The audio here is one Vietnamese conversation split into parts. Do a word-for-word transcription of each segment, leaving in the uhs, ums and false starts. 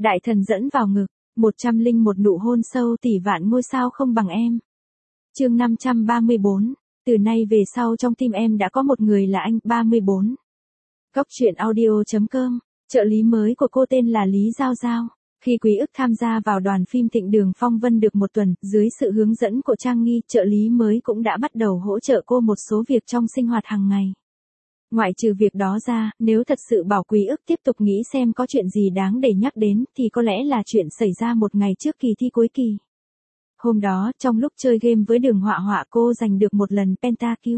Đại thần dẫn vào ngực, một trăm linh một nụ hôn sâu tỷ vạn ngôi sao không bằng em. Chương năm trăm ba mươi bốn, từ nay về sau trong tim em đã có một người là anh. ba mươi bốn. Góc truyện audio chấm com, trợ lý mới của cô tên là Lý Giao Giao. Khi Quý Ức tham gia vào đoàn phim Thịnh Đường Phong Vân được một tuần, dưới sự hướng dẫn của Trang Nghi, trợ lý mới cũng đã bắt đầu hỗ trợ cô một số việc trong sinh hoạt hàng ngày. Ngoại trừ việc đó ra, nếu thật sự bảo Quý Ức tiếp tục nghĩ xem có chuyện gì đáng để nhắc đến, thì có lẽ là chuyện xảy ra một ngày trước kỳ thi cuối kỳ. Hôm đó, trong lúc chơi game với Đường Họa Họa, cô giành được một lần pentakill.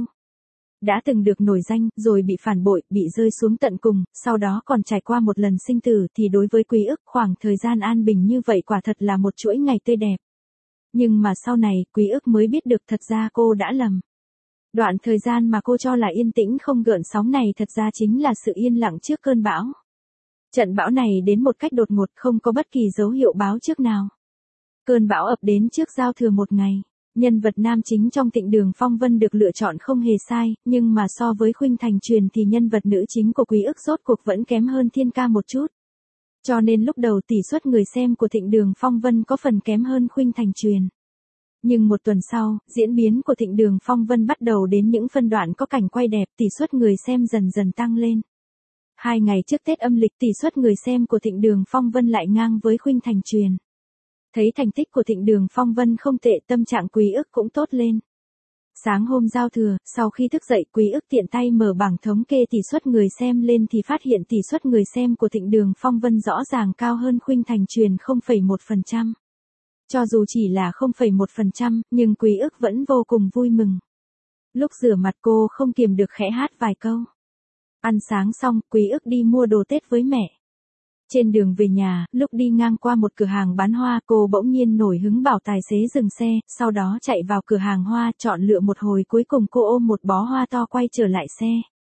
Đã từng được nổi danh, rồi bị phản bội, bị rơi xuống tận cùng, sau đó còn trải qua một lần sinh tử, thì đối với Quý Ức, khoảng thời gian an bình như vậy quả thật là một chuỗi ngày tươi đẹp. Nhưng mà sau này, Quý Ức mới biết được thật ra cô đã lầm. Đoạn thời gian mà cô cho là yên tĩnh không gợn sóng này thật ra chính là sự yên lặng trước cơn bão. Trận bão này đến một cách đột ngột, không có bất kỳ dấu hiệu báo trước nào. Cơn bão ập đến trước giao thừa một ngày. Nhân vật nam chính trong Thịnh Đường Phong Vân được lựa chọn không hề sai, nhưng mà so với Khuynh Thành Truyền thì nhân vật nữ chính của Quý Ức rốt cuộc vẫn kém hơn Thiên Ca một chút. Cho nên lúc đầu tỷ suất người xem của Thịnh Đường Phong Vân có phần kém hơn Khuynh Thành Truyền. Nhưng một tuần sau, diễn biến của Thịnh Đường Phong Vân bắt đầu đến những phân đoạn có cảnh quay đẹp, tỷ suất người xem dần dần tăng lên. Hai ngày trước Tết âm lịch, tỷ suất người xem của Thịnh Đường Phong Vân lại ngang với Khuynh Thành Truyền. Thấy thành tích của Thịnh Đường Phong Vân không tệ, tâm trạng Quý Ức cũng tốt lên. Sáng hôm giao thừa, sau khi thức dậy, Quý Ức tiện tay mở bảng thống kê tỷ suất người xem lên thì phát hiện tỷ suất người xem của Thịnh Đường Phong Vân rõ ràng cao hơn Khuynh Thành Truyền không phẩy một phần trăm. Cho dù chỉ là không phẩy một phần trăm, nhưng Quý Ức vẫn vô cùng vui mừng. Lúc rửa mặt cô không kiềm được khẽ hát vài câu. Ăn sáng xong, Quý Ức đi mua đồ Tết với mẹ. Trên đường về nhà, lúc đi ngang qua một cửa hàng bán hoa, cô bỗng nhiên nổi hứng bảo tài xế dừng xe, sau đó chạy vào cửa hàng hoa, chọn lựa một hồi, cuối cùng cô ôm một bó hoa to quay trở lại xe.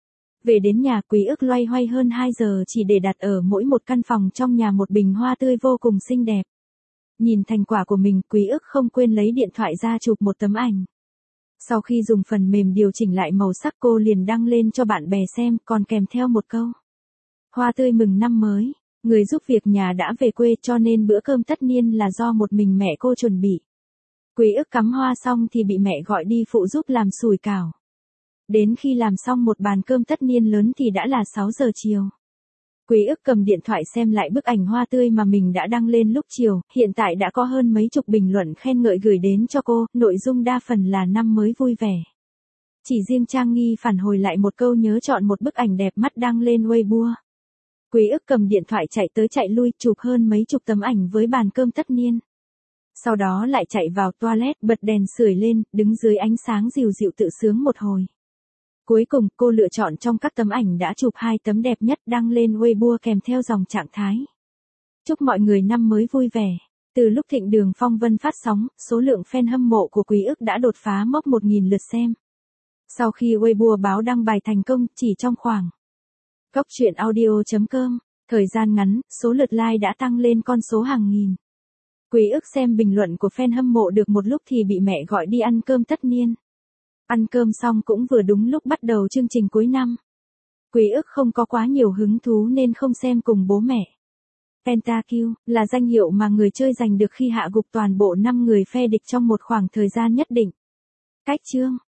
Về đến nhà, Quý Ức loay hoay hơn hai giờ chỉ để đặt ở mỗi một căn phòng trong nhà một bình hoa tươi vô cùng xinh đẹp. Nhìn thành quả của mình, Quý Ức không quên lấy điện thoại ra chụp một tấm ảnh. Sau khi dùng phần mềm điều chỉnh lại màu sắc, cô liền đăng lên cho bạn bè xem, còn kèm theo một câu: hoa tươi mừng năm mới. Người giúp việc nhà đã về quê, cho nên bữa cơm tất niên là do một mình mẹ cô chuẩn bị. Quý Ức cắm hoa xong thì bị mẹ gọi đi phụ giúp làm sủi cảo. Đến khi làm xong một bàn cơm tất niên lớn thì đã là sáu giờ chiều. Quý Ức cầm điện thoại xem lại bức ảnh hoa tươi mà mình đã đăng lên lúc chiều, hiện tại đã có hơn mấy chục bình luận khen ngợi gửi đến cho cô, nội dung đa phần là năm mới vui vẻ. Chỉ riêng Trang Nghi phản hồi lại một câu nhớ chọn một bức ảnh đẹp mắt đăng lên Weibo. Quý Ức cầm điện thoại chạy tới chạy lui, chụp hơn mấy chục tấm ảnh với bàn cơm tất niên. Sau đó lại chạy vào toilet, bật đèn sưởi lên, đứng dưới ánh sáng dịu dịu tự sướng một hồi. Cuối cùng, cô lựa chọn trong các tấm ảnh đã chụp hai tấm đẹp nhất đăng lên Weibo kèm theo dòng trạng thái: chúc mọi người năm mới vui vẻ. Từ lúc Thịnh Đường Phong Vân phát sóng, số lượng fan hâm mộ của Quý Ức đã đột phá mốc một nghìn lượt xem. Sau khi Weibo báo đăng bài thành công, chỉ trong khoảng Góc truyện audio chấm com, thời gian ngắn, số lượt like đã tăng lên con số hàng nghìn. Quý Ức xem bình luận của fan hâm mộ được một lúc thì bị mẹ gọi đi ăn cơm tất niên. Ăn cơm xong cũng vừa đúng lúc bắt đầu chương trình cuối năm. Quý Ức không có quá nhiều hứng thú nên không xem cùng bố mẹ. Pentakill là danh hiệu mà người chơi giành được khi hạ gục toàn bộ năm người phe địch trong một khoảng thời gian nhất định. Cách chương